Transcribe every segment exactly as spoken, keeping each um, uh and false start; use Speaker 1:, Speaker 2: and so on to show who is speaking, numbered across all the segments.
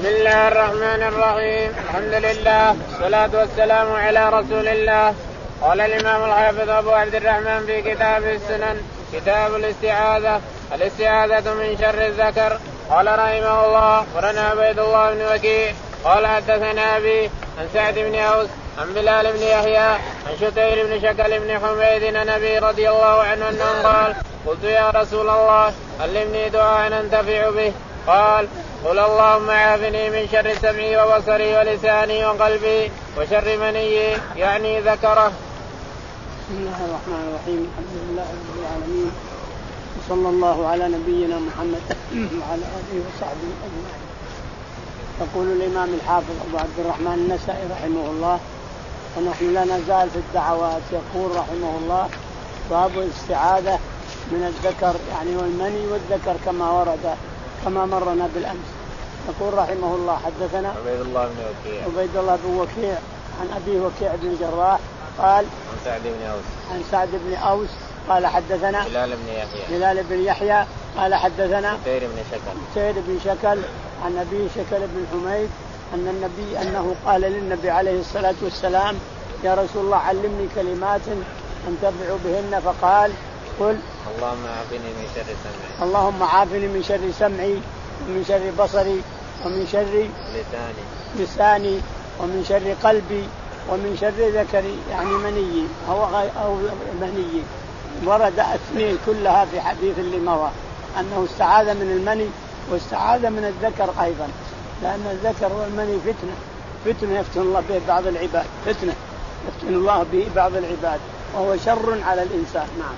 Speaker 1: بسم الله الرحمن الرحيم. الحمد لله والصلاة والسلام على رسول الله. قال الإمام الحافظ أبو عبد الرحمن في كتاب السنن كتاب الاستعاذة. الاستعاذة من شر الذكر. قال رحمه الله ورنا عبيد الله بن وكيع قال حدثنا أبي عن سعد بن أوس عن بلال بن يحيى عن شتير بن شكل بن حميد عن أبي رضي الله عنه أنه قال قلت يا رسول الله علمني دعاء أنتفع به. قال قل اللهم عافني من شر سمعي وبصري ولساني وقلبي وشر مني يعني ذكره.
Speaker 2: بسم الله الرحمن الرحيم. الحمد لله رب العالمين وصلى الله على نبينا محمد وعلى آله وصحبه أجمعين. يقول الإمام الحافظ أبو عبد الرحمن النسائي رحمه الله ونحن لا نزال في الدعوات. يقول رحمه الله باب الاستعاذة من الذكر يعني والمني والذكر كما ورد كما مرنا بالأمس. يقول رحمه الله حدثنا
Speaker 1: عبيد الله بن وكيع
Speaker 2: عبيد الله بن وكيع عن أبي وكيع بن الجراح قال
Speaker 1: عن سعد بن أوس
Speaker 2: عن سعد بن أوس قال حدثنا
Speaker 1: بلال بن يحيى
Speaker 2: بلال بن يحيى قال حدثنا
Speaker 1: شتير بن شكل
Speaker 2: شتير بن شكل عن أبي شكل بن حميد أن النبي أنه قال للنبي عليه الصلاة والسلام يا رسول الله علمني كلمات أنتفع بهن. فقال قل
Speaker 1: اللهم عافني من شر سمعي
Speaker 2: اللهم عافني من شر سمعي ومن شر بصري ومن شر
Speaker 1: لساني
Speaker 2: لساني ومن شر قلبي ومن شر ذكري يعني مني أو أو مني. ورد اثنين كلها في حديث اللي مضى أنه استعاذ من المني واستعاذ من الذكر أيضا لأن الذكر والمني فتنة فتنة يفتن الله به بعض العباد فتنة يفتن الله به بعض العباد وهو شر على الإنسان. نعم.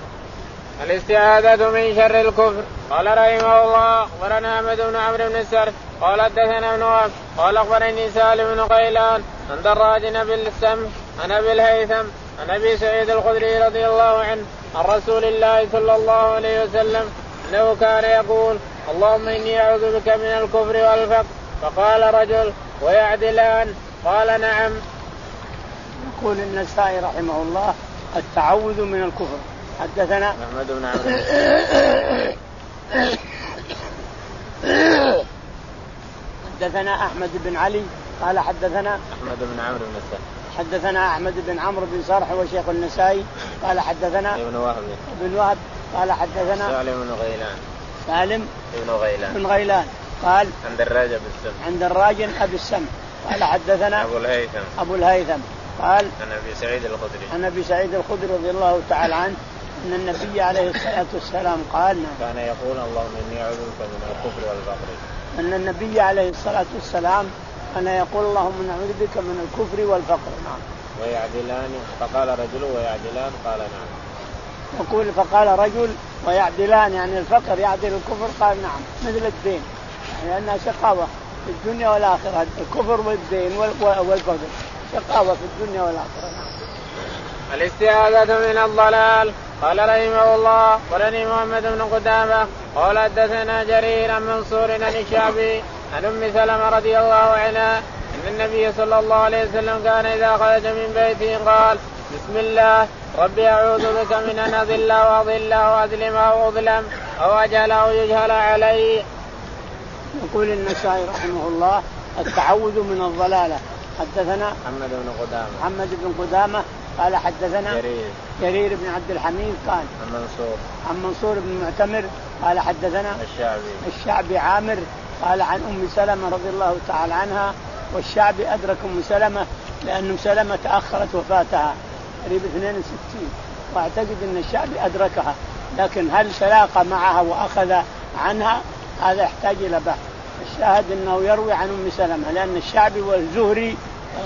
Speaker 1: الاستعاذة من شر الكفر. قال رحمه الله ورنا أحمد بن عمرو بن السر قال حدثنا ابن وهب قال أخبرني سالم بن غيلان عن دراج بن السمح عن أبي الهيثم عن أبي سعيد الخدري رضي الله عنه عن رسول الله صلى الله عليه وسلم أنه كان يقول اللهم إني أعوذ بك من الكفر والفقر. فقال رجل ويعدلان؟ قال نعم.
Speaker 2: يقول النسائي رحمه الله التعوذ من الكفر. حدثنا
Speaker 1: أحمد بن عمرو
Speaker 2: حدثنا أحمد بن علي قال حدثنا
Speaker 1: أحمد بن عمرو بن السر
Speaker 2: حدثنا أحمد بن عمرو بن صرح وشيخ النسائي قال حدثنا
Speaker 1: ابن وهب
Speaker 2: بن وهب قال حدثنا
Speaker 1: سالم بن غيلان
Speaker 2: سالم
Speaker 1: بن غيلان
Speaker 2: بن غيلان قال
Speaker 1: عند الراجل بالسمح
Speaker 2: عند الراجل أبي السمح قال حدثنا
Speaker 1: أبو الهيثم
Speaker 2: أبو الهيثم قال
Speaker 1: عن أبي سعيد الخدري
Speaker 2: عن أبي سعيد الخدري رضي الله تعالى عنه أن النبي عليه الصلاة والسلام قال
Speaker 1: كان يقول اللهم إني أعوذ بك من الكفر والفقر.
Speaker 2: أن النبي عليه الصلاة والسلام كان يقول اللهم نعوذ بك من الكفر والفقر. نعم.
Speaker 1: ويعدلان فقال رجل ويعدلان قال نعم.
Speaker 2: يقول فقال رجل ويعدلان يعني الفقر يعدل الكفر قال نعم مثل الدين لأنها يعني شقاوة في الدنيا والآخرة الكفر والدين والفقر شقاوة في الدنيا والآخرة. نعم.
Speaker 1: الاستعاذة من الضلال. قال رحمه الله ولني محمد بن قدامة قال حدثنا جرير عن منصور عن الشعبي عن أم سلمة رضي الله عنها أن النبي صلى الله عليه وسلم كان إذا خرج من بيته قال بسم الله ربي أعوذ بك من أن أضل وأضل وأظلم أو أظلم أو أجهل أو يجهل علي.
Speaker 2: يقول النسائي رحمه الله التعوذ من الضلالة. حدثنا
Speaker 1: محمد بن قدامة
Speaker 2: محمد بن قدامة قال حدثنا
Speaker 1: جرير
Speaker 2: جرير بن عبد الحميد قال
Speaker 1: عن منصور
Speaker 2: عن منصور بن معتمر قال حدثنا
Speaker 1: الشعبي
Speaker 2: الشعبي عامر قال عن أم سلمة رضي الله تعالى عنها. والشعبي أدرك أم سلمة لأن أم سلمة تأخرت وفاتها قريب اثنين وستين واعتقد أن الشعبي أدركها لكن هل سلاق معها وأخذ عنها هذا يحتاج إلى بحث. الشاهد أنه يروي عن أم سلمة لأن الشعبي والزهري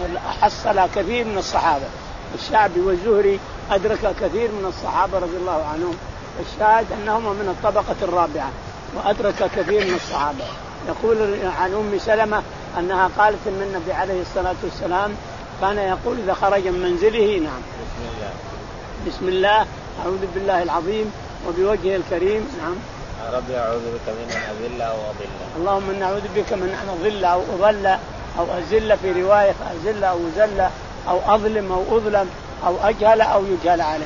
Speaker 2: حصل كثير من الصحابة. الشعبي والزهري أدرك كثير من الصحابة رضي الله عنهم. الشاهد أنهما من الطبقة الرابعة وأدرك كثير من الصحابة. يقول عن أم سلمة أنها قالت أن النبي عليه الصلاة والسلام كان يقول إذا خرج من منزله نعم
Speaker 1: بسم الله
Speaker 2: بسم الله أعوذ بالله العظيم وبوجهه الكريم. نعم.
Speaker 1: ربي أعوذ بك من أن أذل أو أضل.
Speaker 2: اللهم إني أعوذ بك من أن أضل أو أضل أو أزل في رواية أزل أو أزل أو أظلم أو أظلم أو أجهل أو يجهل علي.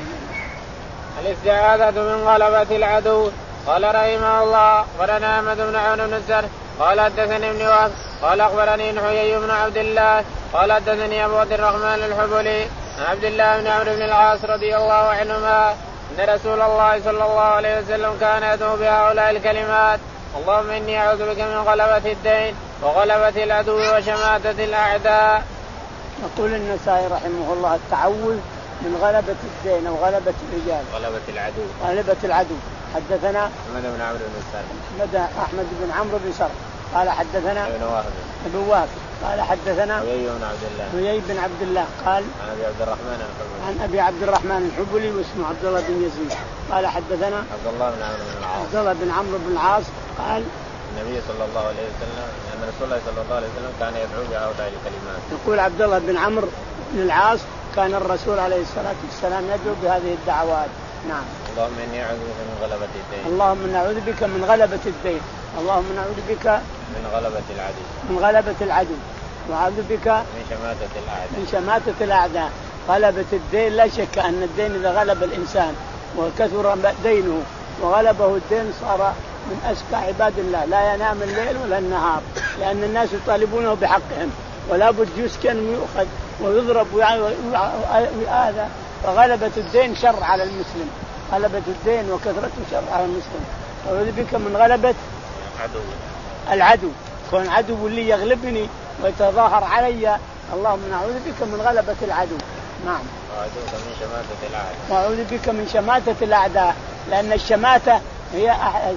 Speaker 1: الاستعاذة من غلبة العدو. قال رحمه الله ولنا أحمد بن عون بن السر قال حدثني ابن وهب قال اخبرني حيي بن عبد الله قال حدثني ابو عبد الرحمن الحبلي عن عبد الله بن عمرو بن العاص رضي الله عنهما ان رسول الله صلى الله عليه وسلم كان يدعو بهؤلاء الكلمات: اللهم اني اعوذ بك من غلبة الدين وغلبة العدو وشماتة الاعداء.
Speaker 2: يقول النسائي رحمه الله: التعوذ من غلبة الدين او غلبة الرجال.
Speaker 1: غلبة العدو.
Speaker 2: غلبة العدو. حدثنا
Speaker 1: أحمد بن عمرو بن
Speaker 2: سلمة. أحمد بن عمرو بن سلمة قال حدثنا
Speaker 1: ابن وهب.
Speaker 2: ابن وهب قال حدثنا
Speaker 1: حيي بن عبد الله.
Speaker 2: حيي بن عبد الله قال
Speaker 1: عن ابي عبد الرحمن الحبلي.
Speaker 2: عن ابي عبد الرحمن الحبلي واسمه عبد الله بن يزيد قال حدثنا
Speaker 1: عبد الله بن عمرو بن العاص.
Speaker 2: عبد الله بن عمرو بن العاص قال
Speaker 1: النبي صلى الله عليه وسلم ان رسول الله صلى الله عليه وسلم كان يدعو بهؤلاء الكلمات.
Speaker 2: يقول عبد الله بن عمرو بن العاص: كان الرسول عليه الصلاة والسلام يدعو بهذه الدعوات. نعم.
Speaker 1: اللهم اني اعوذ بك من غلبة الدين.
Speaker 2: اللهم نعوذ بك من غلبة الدين. اللهم نعوذ بك
Speaker 1: من غلبة العدو.
Speaker 2: من غلبة العدو. وأعوذ بك
Speaker 1: من شماتة الأعداء.
Speaker 2: من شماتة الأعداء. غلبة الدين لا شك أن الدين إذا غلب الإنسان وكثر دينه وغلبه الدين صار من أشقى عباد الله، لا ينام الليل ولا النهار، لأن الناس يطالبونه بحقهم ولا بد يسكن ويؤخذ ويضرب ويؤذى. فغلبة الدين شر على المسلم، غلبة الدين وكثرته شر على المسلم. أعوذ بك من غلبة
Speaker 1: عدو.
Speaker 2: العدو، كون عدو اللي يغلبني ويتظاهر علي، اللهم نعوذ بك من غلبة العدو. نعم.
Speaker 1: وأعوذ بك من شماتة الأعداء.
Speaker 2: وأعوذ بك من شماتة الأعداء، لأن الشماتة هي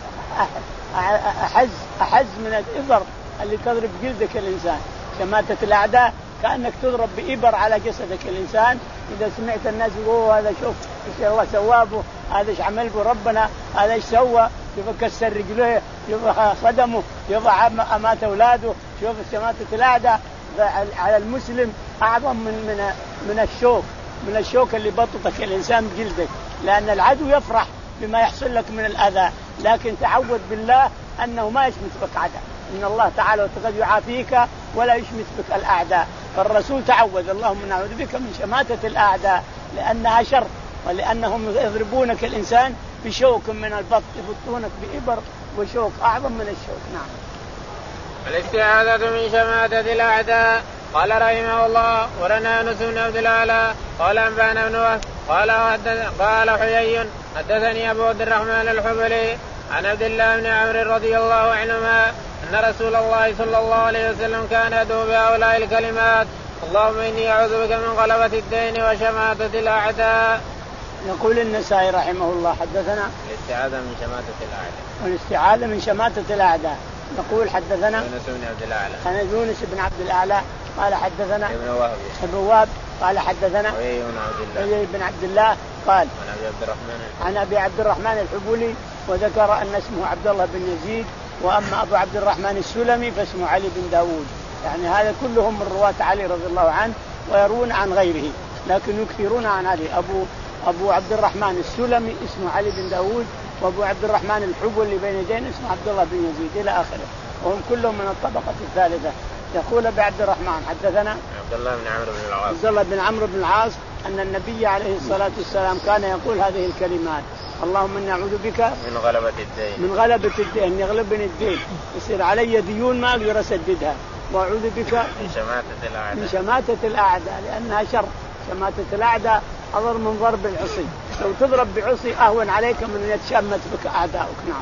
Speaker 2: أحز أحز من الإبر اللي تضرب جلدك الإنسان. شماتة الأعداء كأنك تضرب بإبر على جسدك الإنسان. إذا سمعت الناس يقولوا هذا شوف إيش الله سوابه، هذا إيش عمل به ربنا، هذا إيش سوى، شوف كسر رجله، شوف صدمه، شوف أمات أولاده، شوف شماتة الأعداء على المسلم أعظم من من من الشوك من الشوك اللي بطتك الإنسان بجلدك، لأن العدو يفرح بما يحصل لك من الأذى، لكن تعوذ بالله أنه ما يشمت بك عداء، إن الله تعالى وتقد يعافيك ولا يشمت بك الأعداء. فالرسول تعوذ: اللهم نعوذ بك من شماتة الأعداء، لأنها شر، ولأنهم يضربونك الإنسان بشوك من البط، يبطونك بإبر وشوك أعظم من الشوك. نعم.
Speaker 1: الاستعاذة من شماتة الأعداء. قال رحمه الله: ورنا أنس بن عبد الأعلى قال أنبانا بن وهب قال قال حيي حدثني أبو عبد الرحمن الحبلي عن عبد الله بن عمرو رضي الله عنهما أن رسول الله صلى الله عليه وسلم كان يدعو بهؤلاء الكلمات: اللهم إني أعوذ بك من غلبة الدين وشماتة الأعداء.
Speaker 2: يقول النسائي رحمه الله: حدثنا
Speaker 1: الاستعاذة من شماتة الأعداء.
Speaker 2: والاستعاذة من شماتة الأعداء. يقول حدثنا
Speaker 1: يونس بن عبد الأعلى.
Speaker 2: أنا يونس بن عبد الأعلى قال حدثنا
Speaker 1: ابن وهب.
Speaker 2: ابن وهب قال حدثنا
Speaker 1: حيي بن عبد الله.
Speaker 2: حيي بن عبد الله قال
Speaker 1: عن أبي عبد الرحمن
Speaker 2: عن أبي عبد الرحمن الحبولي، وذكر أن اسمه عبد الله بن يزيد، وأما أبو عبد الرحمن السلمي فاسمه علي بن داود. يعني هذا كلهم من رواة علي رضي الله عنه، ويرون عن غيره لكن يكثرون عن علي. أبو أبو عبد الرحمن السلمي اسمه علي بن داود، وأبو عبد الرحمن الحبولي بين يدين اسمه عبد الله بن يزيد إلى آخره، وهم كلهم من الطبقة الثالثة. يقول أبي عبد الرحمن حدثنا
Speaker 1: عبد الله بن عمرو بن العاص
Speaker 2: عبد الله بن عمرو بن العاص أن النبي عليه الصلاة والسلام كان يقول هذه الكلمات: اللهم إني أعوذ بك
Speaker 1: من غلبة الدين
Speaker 2: من غلبة الدين، يغلبني الدين، يصير علي ديون ما أقدر أسددها، وأعوذ بك
Speaker 1: من شماتة الأعداء
Speaker 2: من شماتة الأعداء لأنها شر. شماتة الأعداء أضر من ضرب العصي، لو تضرب بعصي أهون عليك من أن يتشمت بك أعداؤك. نعم.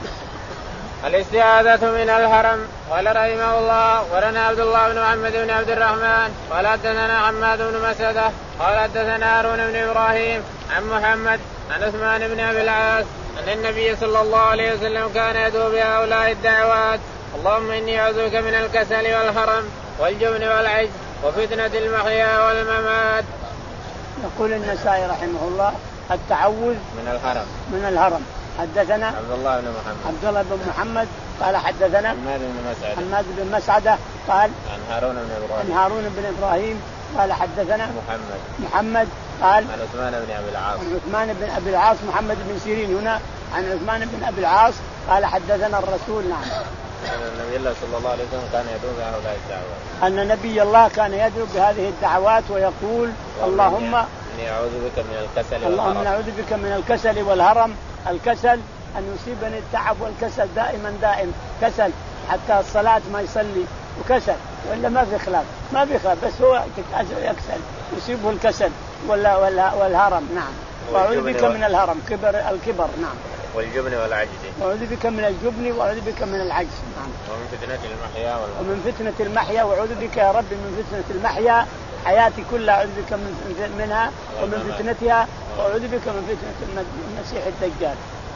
Speaker 1: الاستعاذة من الهرم. قال رحمه الله: ورنا عبد الله بن محمد بن عبد الرحمن قال حدثنا حماد بن مسعدة قال حدثنا هارون بن إبراهيم عن محمد عن عثمان بن أبي العاص أن النبي صلى الله عليه وسلم كان يدعو بهؤلاء الدعوات: اللهم إني أعوذ بك من الكسل والهرم والجبن والعجز وفتنة المحيا والممات.
Speaker 2: يقول النسائي رحمه الله: التعوذ
Speaker 1: من الهرم
Speaker 2: من الهرم. حدثنا
Speaker 1: عبد الله بن محمد
Speaker 2: عبد الله بن محمد قال حدثنا
Speaker 1: حماد بن مسعدة
Speaker 2: حماد بن مسعدة قال
Speaker 1: عن هارون بن إبراهيم
Speaker 2: عن هارون بن إبراهيم قال حدثنا
Speaker 1: محمد
Speaker 2: محمد قال
Speaker 1: عن عثمان بن أبي العاص
Speaker 2: عن عثمان بن أبي العاص محمد بن سيرين هنا عن عثمان بن أبي العاص قال حدثنا الرسول. نعم.
Speaker 1: أن النبي الله صلى الله عليه وسلم كان يدعو بهؤلاء الدعوات
Speaker 2: أن نبي الله كان يدعو بهذه الدعوات ويقول: اللهم
Speaker 1: إني أعوذ بك من الكسل والهرم.
Speaker 2: اللهم نعوذ بك من الكسل والهرم. الكسل أن يصيبني التعب والكسل دائما دائم، كسل حتى الصلاة ما يصلي وكسل ولا ما في خلاف ما في خلاف بس هو يكسل يصيبه الكسل ولا ولا والهرم. نعم. وأعوذ بك من الهرم كبر الكبر. نعم.
Speaker 1: والجبن والعجز.
Speaker 2: وأعوذ بك من الجبن وأعوذ بك من العجز. نعم.
Speaker 1: ومن فتنة المحيا والممات.
Speaker 2: ومن فتنة المحيا وأعوذ بك يا رب من فتنة المحيا حياتي كلها أعوذ بك من منها ومن فتنتها وأعوذ بك من فتنة المسيح الدجال.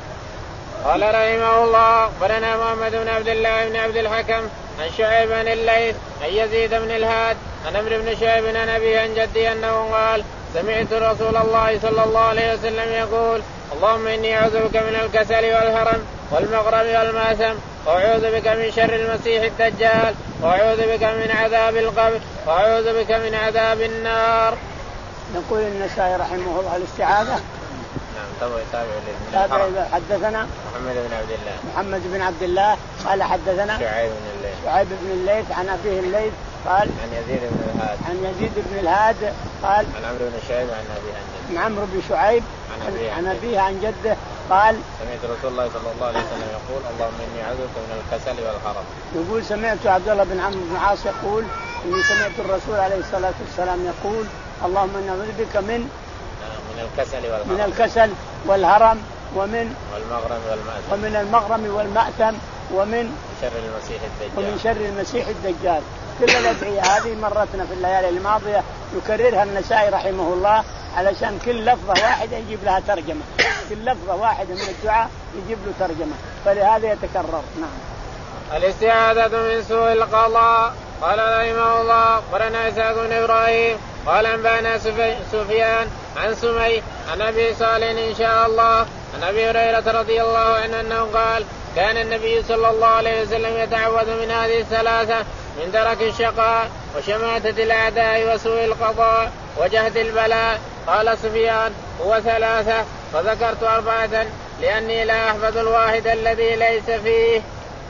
Speaker 1: قال رحمه الله أخبرنا محمد بن عبد الله بن عبد الحكم عن شعيب بن الليث عن يزيد بن الهاد عن عمرو بن شعيب عن أبيه عن جده أنه قال سمعت رسول الله صلى الله عليه وسلم يقول اللهم إني أعوذ بك من الكسل والهرم والمغرم والمأثم وأعوذ بك من شر المسيح الدجال وأعوذ بك من عذاب القبر وأعوذ بك من عذاب النار.
Speaker 2: نقول النسائي رحمه الله الاستعاذة.
Speaker 1: نعم. تابع
Speaker 2: حدثنا
Speaker 1: محمد بن عبد الله
Speaker 2: محمد بن عبد الله قال حدثنا
Speaker 1: شعيب بن الليث
Speaker 2: شعيب بن الليث عن أبيه الليث قال
Speaker 1: عن يزيد بن الهاد
Speaker 2: عن يزيد بن الهاد قال
Speaker 1: عن عمرو بن شعيب عن أبيه عن جده
Speaker 2: عن عمرو بن شعيب
Speaker 1: عن أبيه
Speaker 2: عن أبيه عن جده قال
Speaker 1: سمعت رسول الله صلى الله عليه وسلم يقول اللهم إني أعوذ بك من الكسل والهرم.
Speaker 2: يقول سمعت عبد الله بن عمرو بن عاص يقول إني سمعت الرسول عليه الصلاة والسلام يقول اللهم إني أعوذ بك من
Speaker 1: من الكسل والهرم
Speaker 2: من الكسل والهرم ومن
Speaker 1: والمغرم والمأثم
Speaker 2: ومن المغرم والمأثم ومن
Speaker 1: شر المسيح الدجال
Speaker 2: ومن شر المسيح الدجال. كل الأدعية هذه مرتنا في الليالي الماضية يكررها النسائي رحمه الله علشان كل لفظة واحدة يجيب لها ترجمة كل لفظة واحدة من الدعاء يجيب له ترجمة فلهذا يتكرر. نعم.
Speaker 1: الاستعاذة من سوء القضاء. قال رحمه الله أخبرنا إسحاق بن إبراهيم قال أنبأنا سفيان عن سمي عن أبي صالح إن شاء الله عن أبي هريرة رضي الله عنه أنه قال كان النبي صلى الله عليه وسلم يتعوذ من هذه الثلاثة من درك الشقاء وشماتة الأعداء وسوء القضاء وجهد البلاء. قال سفيان هو ثلاثة فذكرت أربعة لأني لا أحفظ الواحد الذي ليس فيه.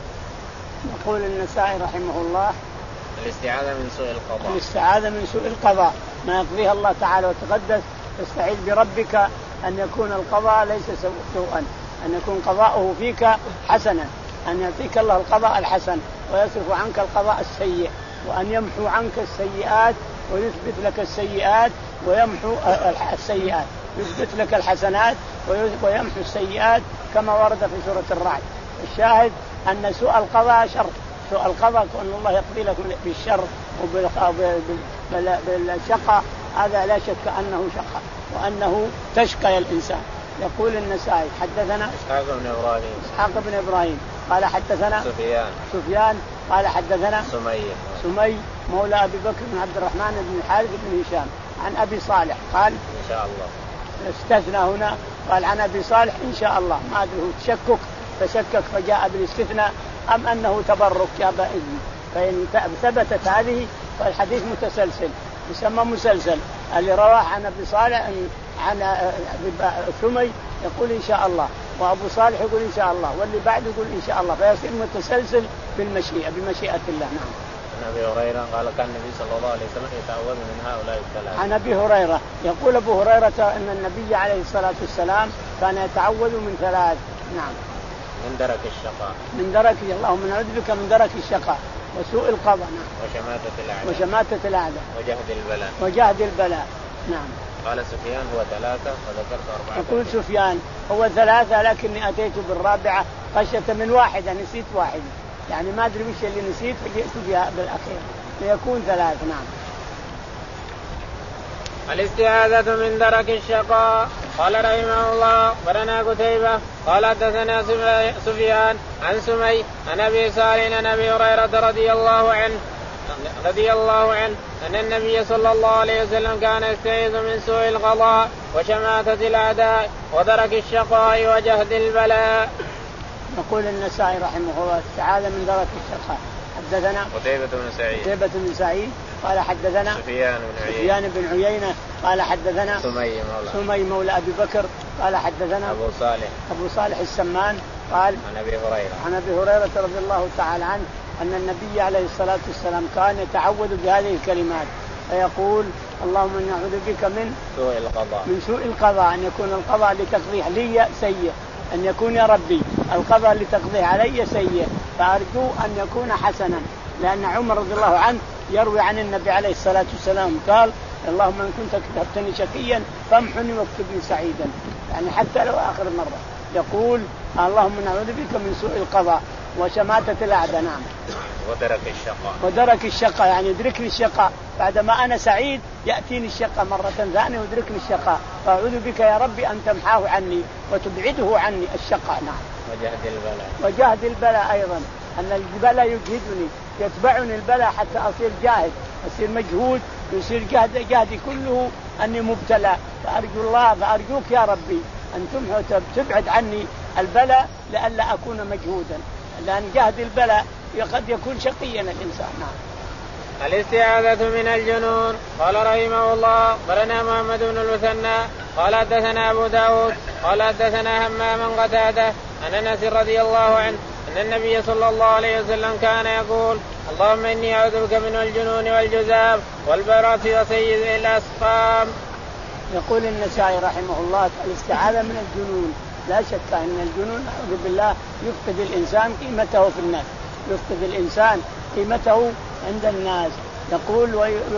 Speaker 2: يقول النسائي رحمه الله
Speaker 1: الاستعاذة من سوء القضاء.
Speaker 2: الاستعاذة من سوء القضاء ما يقضيه الله تعالى وتقدس تستعيذ بربك أن يكون القضاء ليس سوءا أن يكون قضاؤه فيك حسنا أن يعطيك الله القضاء الحسن ويصرف عنك القضاء السيء وأن يمحو عنك السيئات ويثبت لك السيئات ويمحو السيئات يثبت لك الحسنات ويمحو السيئات كما ورد في سورة الرعد. الشاهد أن سوء القضاء شر سوء القضاء أن الله يقضي لك بالشر وبالشقاء هذا لا شك أنه شقاء وأنه تشقى الإنسان. يقول النسائي حدثنا
Speaker 1: إسحاق بن إبراهيم
Speaker 2: إسحاق بن إبراهيم قال حدثنا
Speaker 1: سفيان
Speaker 2: سفيان قال حدثنا
Speaker 1: سمي
Speaker 2: سمي مولى أبي بكر بن عبد الرحمن بن الحارث بن هشام عن أبي صالح قال
Speaker 1: إن شاء الله
Speaker 2: استثنى هنا قال عن أبي صالح إن شاء الله ما أدري هو تشكك فشكك فجاء بالاستثناء أم أنه تبرك جاء بإذن فإن ثبتت هذه فالحديث متسلسل يسمى مسلسل. اللي رواه عن أبي صالح عن سمي يقول إن شاء الله وأبو صالح يقول إن شاء الله واللي بعد يقول إن شاء الله فيصير متسلسل بالمشيئة بمشيئة الله. نعم.
Speaker 1: عن أبي هريرة قال كان النبي صلى الله عليه وسلم يتعوذ من هؤلاء الثلاثة.
Speaker 2: عن أبي هريرة يقول أبو هريرة أن النبي عليه الصلاة والسلام كان يتعوذ من ثلاث. نعم.
Speaker 1: من درك الشقاء
Speaker 2: من درك اللهم نعوذ بك من درك الشقاء وسوء القضاء. نعم.
Speaker 1: وشماتة الأعداء
Speaker 2: وشماتة الأعداء
Speaker 1: وجهد البلاء
Speaker 2: وجهد البلاء. نعم.
Speaker 1: قال سفيان هو ثلاثة وذكرت أربعة.
Speaker 2: يقول سفيان هو ثلاثة لكني أتيت بالرابعة خشية من واحدة نسيت واحدة يعني ما أدري وش اللي نسيت فجئت بها بالأخير ليكون ثلاث. نعم.
Speaker 1: الاستعاذة من درك الشقاء. قال رحمه الله أخبرنا قتيبة قال حدثنا سفيان عن سمي عن أبي صالح عن أبي هريرة رضي الله عنه رضي الله عنه أن النبي صلى الله عليه وسلم كان يستعيذ من سوء القضاء وشماتة الأعداء ودرك الشقاء وجهد البلاء.
Speaker 2: يقول النسائي رحمه الله الاستعاذة من درك الشقاء. حدثنا
Speaker 1: قتيبة بن سعيد
Speaker 2: قتيبة بن سعيد قال حدثنا
Speaker 1: سفيان بن عيينة
Speaker 2: سفيان بن عيينة قال حدثنا
Speaker 1: سمي مولى
Speaker 2: سمي مولى أبي بكر قال حدثنا
Speaker 1: أبو صالح
Speaker 2: أبو صالح السمان قال
Speaker 1: عن أبي هريرة
Speaker 2: عن أبي هريرة رضي الله تعالى عنه أن النبي عليه الصلاة والسلام كان يتعوذ بهذه الكلمات فيقول اللهم إني أعوذ بك من
Speaker 1: سوء القضاء
Speaker 2: من سوء القضاء أن يكون القضاء لتقضيه لي سيء أن يكون يا ربي القضاء اللي تقضيه علي سيء، فأرجو أن يكون حسنا. لأن عمر رضي الله عنه يروي عن النبي عليه الصلاة والسلام قال اللهم إن كنت كتبتني شقيا فامحني واكتبني سعيدا، يعني حتى لو آخر مرة يقول اللهم نعوذ بك من سوء القضاء وشماتة الأعداء. نعم.
Speaker 1: ودرك الشقاء.
Speaker 2: ودرك الشقاء يعني يدركني الشقاء بعدما أنا سعيد يأتيني الشقاء مرة ثانية ويدركني الشقاء، فأعوذ بك يا ربي أن تمحاه عني وتبعده عني الشقاء. نعم.
Speaker 1: وجهد البلاء.
Speaker 2: وجهد البلاء أيضا، أن البلاء يجهدني يتبعني البلاء حتى أصير جاهد، أصير مجهود، يصير جهد جهدي كله أني مبتلى. فأرجو الله فأرجوك يا ربي أن تمحو تبعد عني البلاء لئلا أكون مجهودا، لأن جهد البلاء قد يكون شقيا الإنسان. نعم.
Speaker 1: الاستعاذة من الجنون. قال رحمه الله قرنا محمد بن المثنى قال حدثنا أبو داود قال حدثنا همام قتادة عن أنس رضي الله عنه أن النبي صلى الله عليه وسلم كان يقول اللهم إني أعوذ بك من الجنون والجذام والبرص وسيء الأسقام.
Speaker 2: يقول النسائي رحمه الله الاستعاذة من الجنون، لا شك أن الجنون أعوذ بالله يفقد الإنسان قيمته في الناس، يفقد الإنسان قيمته عند الناس. يقول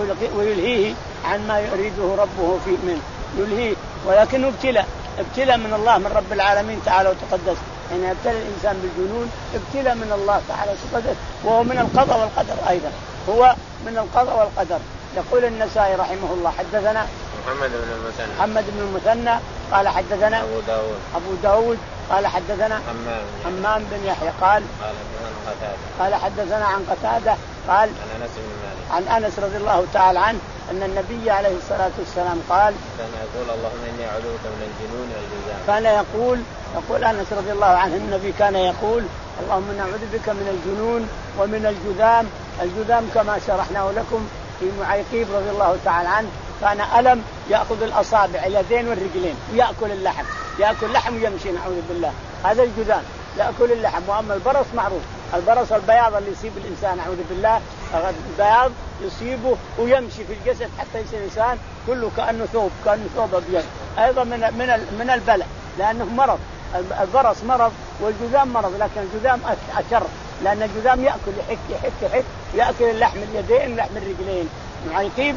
Speaker 2: ويلهيه عن ما يريده ربه في منه، يلهيه، ولكنه ابتلى ابتلى من الله من رب العالمين تعالى وتقدس. يعني ابتلى الإنسان بالجنون ابتلى من الله تعالى وتقدس، وهو من القضاء والقدر أيضا، هو من القضاء والقدر. يقول النسائي رحمه الله حدثنا
Speaker 1: محمد بن المثنى
Speaker 2: محمد بن المثنى قال حدثنا
Speaker 1: أبو داود
Speaker 2: أبو داود قال حدثنا
Speaker 1: حمام
Speaker 2: حمام بن يحيى قال
Speaker 1: قال قتادة
Speaker 2: قال حدثنا عن قتادة قال
Speaker 1: عن أنس بن مالك
Speaker 2: عن أنس رضي الله تعالى عنه أن النبي عليه الصلاة والسلام قال
Speaker 1: كان يقول اللهم إني أعوذ بك من الجنون والجذام.
Speaker 2: كان يقول يقول أنس رضي الله عنه النبي كان يقول اللهم نعوذ بك من الجنون ومن الجذام. الجذام كما شرحناه لكم في معيقيب رضي الله تعالى عنه كان ألم يأخذ الأصابع اليدين والرجلين ويأكل اللحم، يأكل لحم ويمشي نعوذ بالله، هذا الجذام يأكل اللحم. وأما البرص معروف، البرص البياض اللي يصيب الإنسان نعوذ بالله، البياض يصيبه ويمشي في الجسد حتى يصير الإنسان كله كأنه ثوب كأنه ثوب أبيض، أيضا من من من البلاء لأنه مرض. البرص مرض والجذام مرض، لكن الجذام أشر لأن الجذام يأكل يحك يحك يحك يأكل اللحم اليدين لحم الرجلين. معيقيب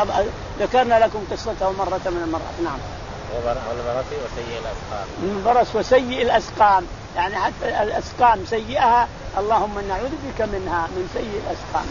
Speaker 2: ذكرنا لكم قصته مرة من المرات. نعم.
Speaker 1: والبرص وسيء الأسقام.
Speaker 2: البرص وسيء الأسقام يعني حتى الأسقام سيئها اللهم نعوذ بك منها من سيء الأسقام.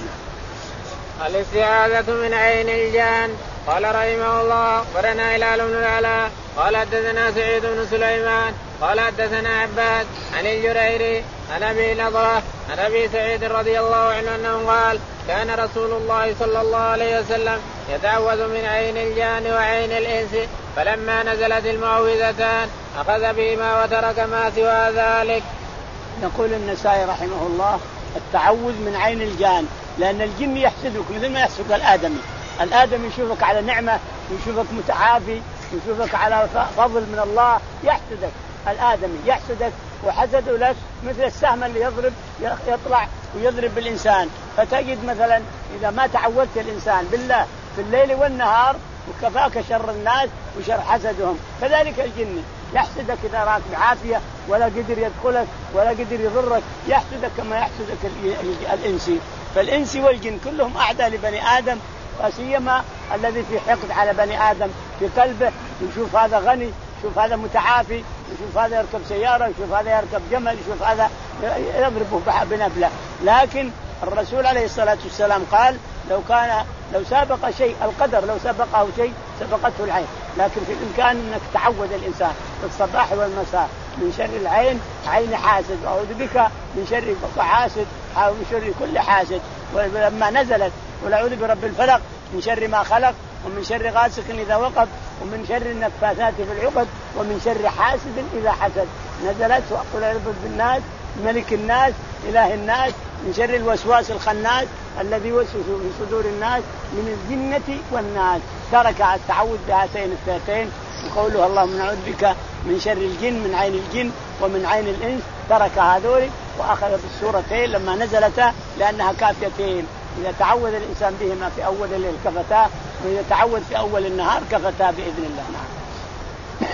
Speaker 1: الاستعاذة من عين الجان. قال رحمه الله قرنا هلال بن العلاء قال حدثنا سعيد بن سليمان قال حدثنا عباد عن الجريري عن أبي نضرة عن أبي سعيد رضي الله عنه أنه قال كان رسول الله صلى الله عليه وسلم يتعوذ من عين الجان وعين الإنس، فلما نزلت المعوذتان أخذ بهما وترك ما سوى ذلك.
Speaker 2: يقول النسائي رحمه الله التعوذ من عين الجان، لأن الجن يحسدك مثل ما يحسدك الآدمي. الآدمي يشوفك على نعمة، يشوفك متعافي، يشوفك على فضل من الله، يحسدك. الآدمي يحسدك وحسده لك مثل السهم اللي يضرب يطلع ويضرب بالإنسان. فتجد مثلا إذا ما تعودت الإنسان بالله في الليل والنهار وكفاك شر الناس وشر حسدهم، كذلك الجن يحسدك إذا راك بعافية ولا قدر يدخلك ولا قدر يضرك، يحسدك كما يحسدك الإنسي. فالإنسي والجن كلهم أعداء لبني آدم، وسيما الذي في حقد على بني آدم في قلبه، يشوف هذا غني، يشوف هذا متعافي، يشوف هذا يركب سيارة، يشوف هذا يركب جمل، يشوف هذا يضربه بنبلة. لكن الرسول عليه الصلاة والسلام قال لو كان لو سابق شيء القدر لو سبقه شيء سبقته العين، لكن في الإمكان أنك تعود الإنسان في الصباح والمساء من شر العين عين حاسد، أعوذ بك من شر حاسد أو من شر كل حاسد. ولما نزلت والأعوذ برب الفلق من شر ما خلق ومن شر غاسق إذا وقب ومن شر النفاثات في العقد ومن شر حاسد إذا حسد، نزلت وأقول أعوذ بالناس ملك الناس إله الناس من شر الوسواس الخناس الذي يوسوس في صدور الناس من الجنة والناس. ترك التعوذ بهاتين الثلاثين وقوله اللهم نعوذ بك من شر الجن من عين الجن ومن عين الإنس، ترك هذول وأخذ بالسورتين لما نزلتا لأنها كافيتين. إذا تعوذ الإنسان بهما في أول الليل كفتا، وإذا تعوذ في أول النهار كفتا بإذن الله. نعم.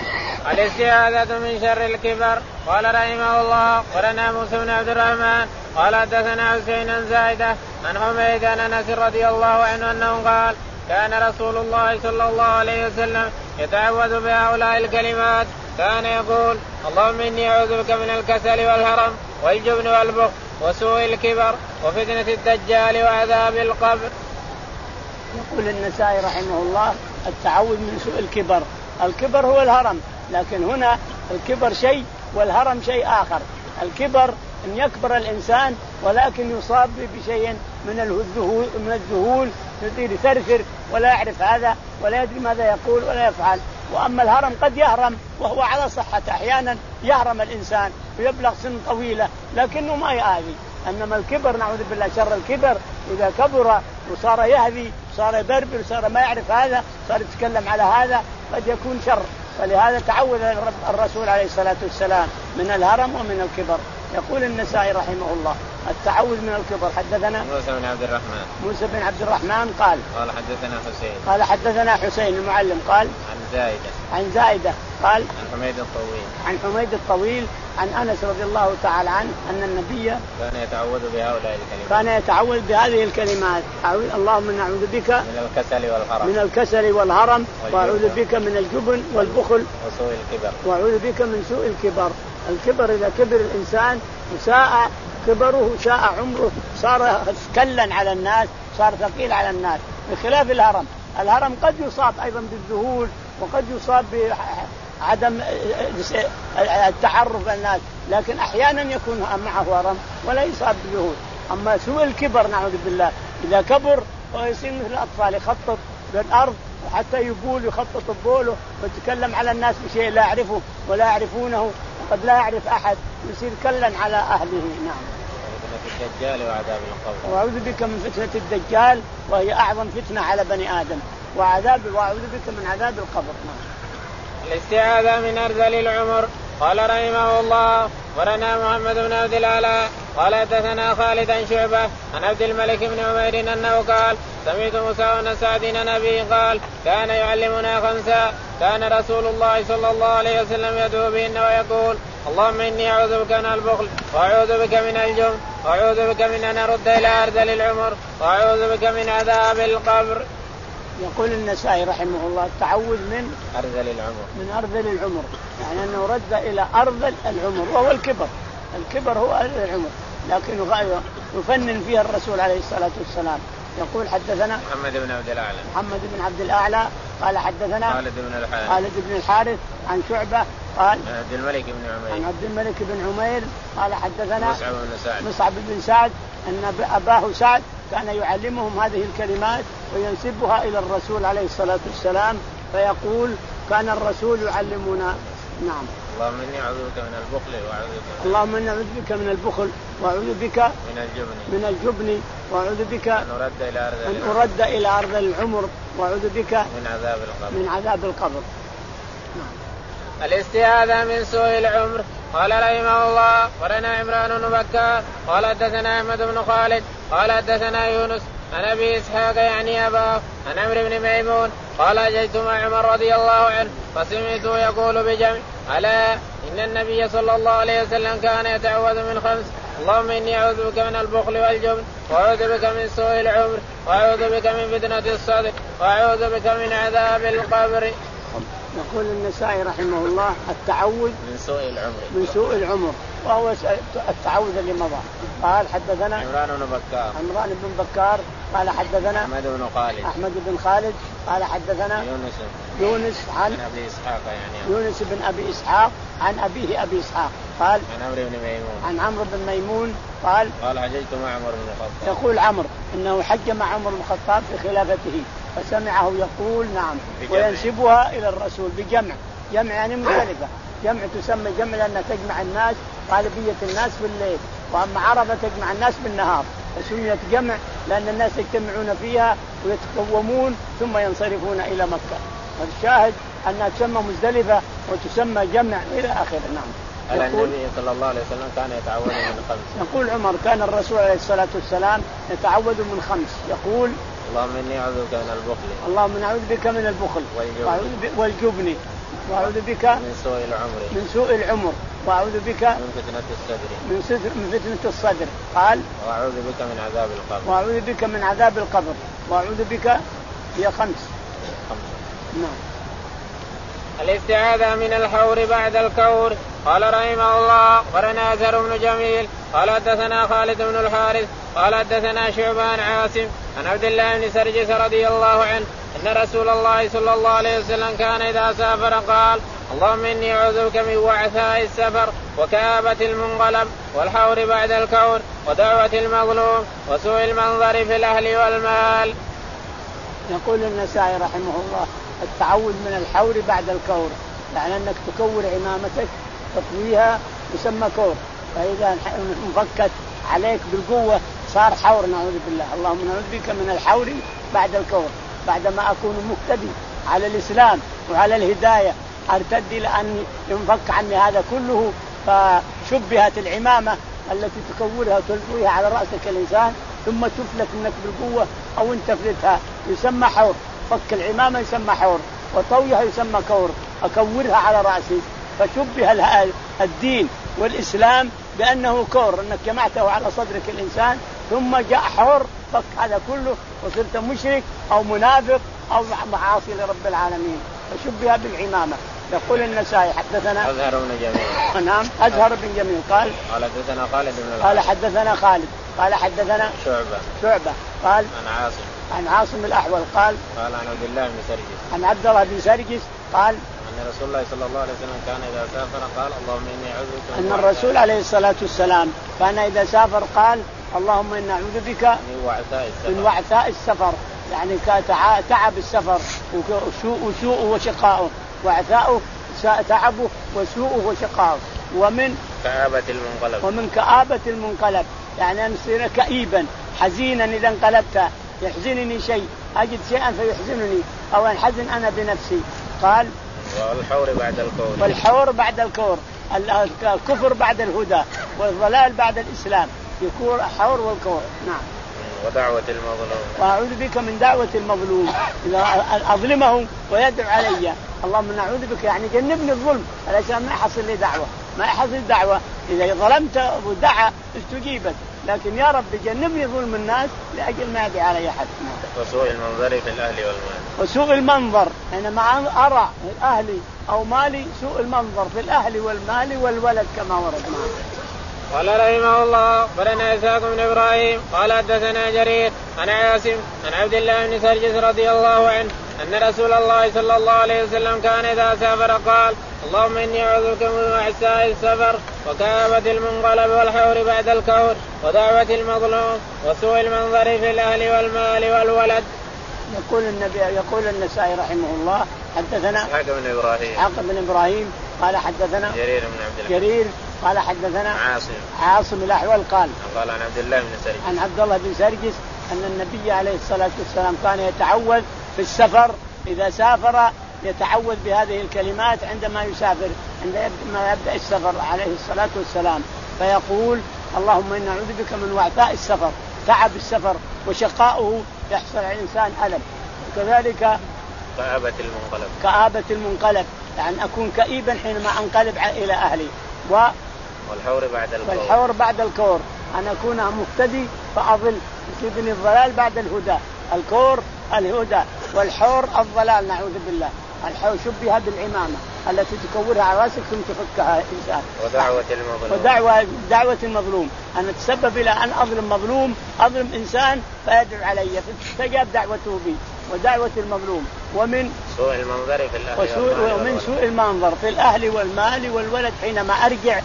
Speaker 1: الاستعاذة من شر الكبر. قال رحمه الله ولنا موسى بن عبد الرحمن قال حدثنا حسين بن زايدة عن حميد عن انس رضي الله عنه انه قال كان رسول الله صلى الله عليه وسلم يتعوذ بهؤلاء الكلمات كان يقول اللهم إني أعوذ بك من الكسل والهرم والجبن والبخل وسوء الكبر وفتنة الدجال وعذاب القبر.
Speaker 2: يقول النسائي رحمه الله التعوذ من سوء الكبر. الكبر هو الهرم، لكن هنا الكبر شيء والهرم شيء آخر. الكبر أن يكبر الإنسان ولكن يصاب بشيء من الذهول من الذهول يصير يثرثر ولا يعرف هذا ولا يدري ماذا يقول ولا يفعل. وأما الهرم قد يهرم وهو على صحة، أحيانا يهرم الإنسان ويبلغ سن طويلة لكنه ما يآذي. أنما الكبر نعوذ بالله شر الكبر إذا كبر وصار يهذي صار يبربر صار ما يعرف هذا صار يتكلم على هذا قد يكون شر. فلهذا تعوذ الرسول عليه الصلاة والسلام من الهرم ومن الكبر. يقول النسائي رحمه الله التعوذ من الكبر. حدثنا
Speaker 1: موسى بن عبد الرحمن
Speaker 2: موسى بن عبد الرحمن قال
Speaker 1: قال حدثنا حسين
Speaker 2: قال حدثنا حسين المعلم قال
Speaker 1: عن زايدة
Speaker 2: عن زايدة قال
Speaker 1: عن حميد الطويل
Speaker 2: عن حميد الطويل عن أنس رضي الله تعالى عنه أن النبي
Speaker 1: كان يتعوذ بهؤلاء الكلمات
Speaker 2: كان يتعوذ بهذه الكلمات اللهم نعوذ بك
Speaker 1: من الكسل والهرم
Speaker 2: من الكسل والهرم وأعوذ بك من الجبن والبخل
Speaker 1: وسوء الكبر
Speaker 2: وأعوذ بك من سوء الكبر. الكبر إذا كبر الإنسان وساء كبره ساء عمره صار كلا على الناس صار ثقيل على الناس، بخلاف الهرم. الهرم قد يصاب أيضا بالذهول وقد يصاب بعدم التعرف الناس، لكن أحيانا يكون معه هرم ولا يصاب بالذهول. أما سوء الكبر نعوذ بالله إذا كبر ويصير مثل الأطفال يخطط بالأرض وحتى يقول يخطط بوله ويتكلم على الناس بشيء لا يعرفه ولا يعرفونه وقد لا يعرف أحد يصير كلا على أهله. نعم.
Speaker 1: فتنة الدجال وعذاب القبر.
Speaker 2: وأعوذ بك من فتنة الدجال وهي أعظم فتنة على بني آدم وعذاب وأعوذ بك من عذاب القبر. نعم.
Speaker 1: الاستعاذة من أرذل العمر. قال رحمه الله ورنا محمد بن عبد الأعلى قال حدثنا خالد عن شعبة عن عبد الملك بن عمير أنه قال سمعت موسى بن سعد عن أبيه قال كان يعلمنا خمسا كان رسول الله صلى الله عليه وسلم يدعو بهن ويقول اللهم إني أعوذ بك من البخل وأعوذ بك من الجبن وأعوذ بك من أن أرد إلى أرذل العمر وأعوذ بك من عذاب القبر.
Speaker 2: يقول النسائي رحمه الله التعوذ من
Speaker 1: أرذل العمر
Speaker 2: من أرذل العمر، يعني أنه رد إلى أرذل العمر وهو الكبر. الكبر هو أرذل العمر لكن يفنن فيها الرسول عليه الصلاة والسلام. يقول حدثنا
Speaker 1: محمد بن عبد الأعلى
Speaker 2: محمد بن عبد الأعلى قال حدثنا
Speaker 1: خالد بن الحارث
Speaker 2: خالد بن الحارث عن شعبة قال
Speaker 1: عن عبد الملك بن عمير
Speaker 2: عن عبد الملك بن عمير قال حدثنا
Speaker 1: مصعب بن سعد
Speaker 2: مصعب بن سعد أن أباه سعد كان يعلمهم هذه الكلمات وينسبها إلى الرسول عليه الصلاة والسلام فيقول كان الرسول يعلمنا. نعم.
Speaker 1: اللهم إني أعوذ بك من البخل وأعوذ بك
Speaker 2: اللهم إني أعوذ بك من البخل وأعوذ بك
Speaker 1: من الجبن
Speaker 2: من الجبن وأعوذ بك
Speaker 1: أن أرد إلى أرض
Speaker 2: أن أرد إلى أرض العمر وأعوذ بك
Speaker 1: من عذاب القبر
Speaker 2: من عذاب القبر. نعم.
Speaker 1: الاستعاذة من سوء العمر. قال رحمه الله ورنا عمران بن بكار قال حدثنا أحمد بن خالد قال حدثنا يونس عن أبي إسحاق يعني أباه عن عمرو بن ميمون قال جئت مع عمر رضي الله عنه فسمعته يقول بجمع ألا إن النبي صلى الله عليه وسلم كان يتعوذ من خمس اللهم إني أعوذ بك من البخل والجبن وأعوذ بك من سوء العمر وأعوذ بك من فتنة الصدر وأعوذ بك من عذاب القبر.
Speaker 2: يقول النسائي رحمه الله التعوذ
Speaker 1: من سوء العمر
Speaker 2: من سوء العمر وهو التعوذ اللي مضى. قال حدثنا
Speaker 1: عمران بن بكار
Speaker 2: عمران بن بكار قال حدثنا
Speaker 1: أحمد بن خالد
Speaker 2: أحمد بن خالد قال حدثنا
Speaker 1: يونس
Speaker 2: يونس عن
Speaker 1: أبي إسحاق يعني
Speaker 2: يونس بن أبي إسحاق عن أبيه أبي إسحاق قال
Speaker 1: عن عمرو بن ميمون
Speaker 2: عن عمرو بن ميمون قال
Speaker 1: قال حججت مع عمر بن الخطاب.
Speaker 2: يقول عمرو إنه حج مع عمر بن الخطاب في خلافته فسمعه يقول نعم وينسبها إلى الرسول بجمع جمع يعني مختلفة. جمع تسمى جمع لأنها تجمع الناس غالبية الناس في الليل، وأما عرفة تجمع الناس بالنهار فسميت جمع لأن الناس يجتمعون فيها ويتقومون ثم ينصرفون إلى مكة. والشاهد أنها تسمى مزدلفة وتسمى جمع إلى آخره. نعم.
Speaker 1: على النبي صلى الله عليه وسلم كان يتعوذ من خمس.
Speaker 2: يقول عمر كان الرسول عليه الصلاة والسلام يتعوذ من خمس يقول
Speaker 1: اللهم إني أعوذ بك من البخل
Speaker 2: اللهم نعوذ بك من البخل والجبن وأعوذ بك
Speaker 1: من سوء العمر
Speaker 2: من سوء العمر وأعوذ بك
Speaker 1: من فتنة الصدر
Speaker 2: من من فتنة الصدر. قال
Speaker 1: وأعوذ بك من عذاب القبر
Speaker 2: وأعوذ بك من عذاب القبر وأعوذ بك هي خمس.
Speaker 1: خمسة.
Speaker 2: نعم.
Speaker 1: الاستعاذة من الحور بعد الكور. قال رحمه الله أخبرنا أزهر بن جميل قال حدثنا خالد بن الحارث قال حدثنا شعبان عاصم عن عبد الله بن سرجس رضي الله عنه أن رسول الله صلى الله عليه وسلم كان إذا سافر قال اللهم إني أعوذ بك من وعثاء السفر وكآبة المنقلب والحور بعد الكور ودعوة المظلوم وسوء المنظر في الأهل والمال.
Speaker 2: يقول النسائي رحمه الله التعوذ من الحور بعد الكور، يعني أنك تكور عمامتك تطويها يسمى كور، فإذا انفكت عليك بالقوة صار حور نعوذ بالله. اللهم نعوذ بك من الحور بعد الكور، بعدما أكون مقتدي على الإسلام وعلى الهداية أرتد إلى أن ينفك عني هذا كله، فشبهت العمامة التي تكورها وتلقيها على رأسك الإنسان ثم تفلت منك بالقوة أو أن تفلتها يسمى حور. فك العمامة يسمى حور وطويها يسمى كور، أكورها على رأسي، فشبه الدين والإسلام بأنه كور أنك جمعته على صدرك الإنسان ثم جاء حور فك هذا كله وصرت مشرك أو منافق أو معاصي لرب العالمين، فشبه بالعمامة. يقول النسائي حدثنا
Speaker 1: أزهر بن جميل.
Speaker 2: نعم أزهر بن جميل قال
Speaker 1: قال حدثنا خالد بن
Speaker 2: قال حدثنا خالد قال حدثنا
Speaker 1: شعبة
Speaker 2: شعبة قال
Speaker 1: عن عاصم
Speaker 2: عن عاصم الأحول قال
Speaker 1: قال عن عبد الله بن سرجس
Speaker 2: عن عبد الله بن سرجس قال
Speaker 1: أن رسول الله صلى الله عليه وسلم كان إذا سافر قال اللهم إني أعوذ بك
Speaker 2: أن الرسول عليه الصلاة والسلام كان إذا سافر قال اللهم إني أعوذ بك
Speaker 1: من وعثاء السفر,
Speaker 2: من وعثاء السفر يعني تعب السفر وسوء وشقاؤه، وعثاؤه تعبه وسوءه وشقاؤه، ومن
Speaker 1: كآبة المنقلب
Speaker 2: ومن كآبة المنقلب يعني أن يصير كئيبا حزينا إذا انقلبت، يحزنني شيء أجد شيئا فيحزنني أو أنحزن أنا بنفسي. قال
Speaker 1: والحور بعد الكور
Speaker 2: والحور بعد الكور الكفر بعد الهدى والضلال بعد الإسلام يكون الحور والكور. نعم.
Speaker 1: ودعوة المظلوم
Speaker 2: وأعوذ بك من دعوة المظلوم إذا أظلمه ويدعو علي اللهم نعوذ بك يعني جنبني الظلم علشان ما يحصل لي دعوة ما يحصل دعوة إذا ظلمت ودعا استجيبت، لكن يا رب جنبني ظلم الناس لأجل ما يدعي علي أحد.
Speaker 1: وسوء المنظر في الأهل والمال
Speaker 2: وسوء المنظر حينما أرى أهلي أو مالي سوء المنظر في الأهل والمال والولد كما ورد معنا.
Speaker 1: قال رحمه الله أخبرنا إسحاق بن إبراهيم قال حدثنا جرير عن عاصم عن عبد الله بن سرجس رضي الله عنه أن رسول الله صلى الله عليه وسلم كان إذا سافر قال اللهم إني أعوذ بك من وعثاء السفر وكآبة المنقلب والحور بعد الكور ودعوة المظلوم وسوء المنظر في الأهل والمال والولد.
Speaker 2: يقول النبي يقول النسائي رحمه الله حدثنا
Speaker 1: إسحاق بن إبراهيم
Speaker 2: إسحاق بن إبراهيم قال حدثنا
Speaker 1: جرير بن عبد الله
Speaker 2: جرير قال حدثنا
Speaker 1: عاصم
Speaker 2: عاصم الأحول قال
Speaker 1: قال عن عبد الله بن سرجس
Speaker 2: عن عبد الله بن سرجس أن النبي عليه الصلاة والسلام كان يتعوذ في السفر إذا سافر يتعوذ بهذه الكلمات عندما يسافر عندما يبدأ السفر عليه الصلاة والسلام، فيقول اللهم إني أعوذ بك من وعثاء السفر تعب السفر وشقاؤه يحصل على الإنسان ألم، وكذلك
Speaker 1: كآبة المنقلب
Speaker 2: كآبة المنقلب يعني أكون كئيبا حينما أنقلب إلى أهلي و
Speaker 1: والحور بعد الكور
Speaker 2: والحور بعد الكور أن أكون مهتدي فأضل يصيبني الضلال بعد الهدى. الكور الهدى والحور الضلال نعوذ بالله. الحور شبه بالعمامة التي تكورها على رأسك ثم تفكها إنسان.
Speaker 1: ودعوة المظلوم
Speaker 2: ودعوة دعوة المظلوم أن تسبب إلى أن أظلم مظلوم أظلم إنسان فيدعو علي فتستجاب دعوته بي. ودعوة المظلوم ومن
Speaker 1: سوء المنظر في الأهل
Speaker 2: وسوء ومن سوء المنظر في الأهل والمال والولد حينما أرجع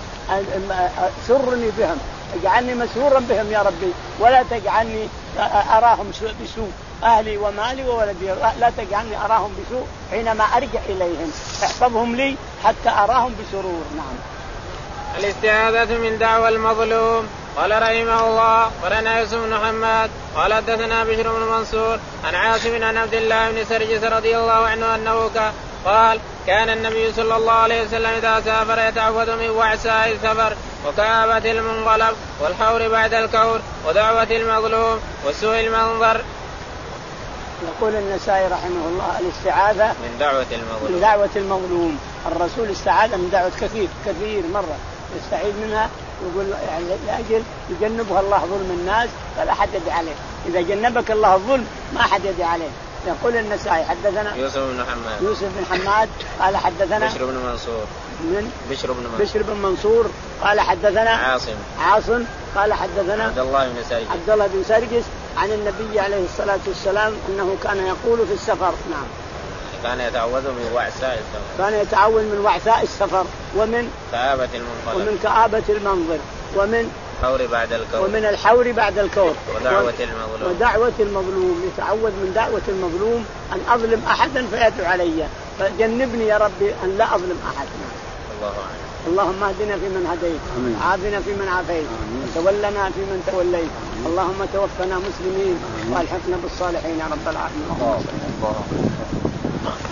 Speaker 2: سرني بهم اجعلني مسرورا بهم يا ربي ولا تجعلني أراهم بسوء أهلي ومالي وولدي لا تجعلني أراهم بسوء حينما أرجع إليهم احفظهم لي حتى أراهم بسرور. نعم.
Speaker 1: الاستعاذة من دعوى المظلوم. قال رحمه الله ورنا يوسف بن محمد قال حدثنا بشر بن منصور عن عاصم عن عبد الله بن سرجس رضي الله عنه أنه قال كان النبي صلى الله عليه وسلم إذا سافر يتعوذ من وعثاء السفر وكآبة المنقلب والحور بعد الكور ودعوة المظلوم وسوء المنظر
Speaker 2: يقول النسائي رحمه الله الاستعاذة
Speaker 1: من دعوة المظلوم
Speaker 2: من دعوة المظلوم. الرسول استعاذ من دعوة كثير كثير مرة يستعيذ منها، يقول يعني لأجل يجنبها الله ظلم الناس فلا حد يدعي عليه. إذا جنبك الله الظلم ما حد يدعي عليه. يقول النسائي حدثنا
Speaker 1: يوسف بن حماد
Speaker 2: يوسف بن حماد قال حدثنا
Speaker 1: بشر بن منصور
Speaker 2: من
Speaker 1: بشر بن منصور
Speaker 2: بشر بن منصور قال حدثنا
Speaker 1: عاصم
Speaker 2: عاصم قال حدثنا
Speaker 1: عبد الله بن سرجس
Speaker 2: عبد الله بن سرجس عن النبي عليه الصلاة والسلام أنه كان يقول في السفر. نعم
Speaker 1: كان يتعوذ من وعثاء السفر
Speaker 2: كان يتعوذ من وعثاء السفر ومن
Speaker 1: كآبة المنقلب
Speaker 2: ومن كآبة المنظر ومن
Speaker 1: الحور بعد الكور
Speaker 2: ومن الحور بعد الكور
Speaker 1: ودعوة المظلوم
Speaker 2: ودعوة المظلوم. يتعوذ من دعوة المظلوم أن أظلم أحدا فيدعو علي، فجنبني يا ربي أن لا أظلم أحد.
Speaker 1: الله أعلم.
Speaker 2: اللهم اهدنا فيمن هديت، عافنا فيمن عافيت، وتولنا فيمن توليت، اللهم توفنا مسلمين والحقنا بالصالحين يا رب العالمين.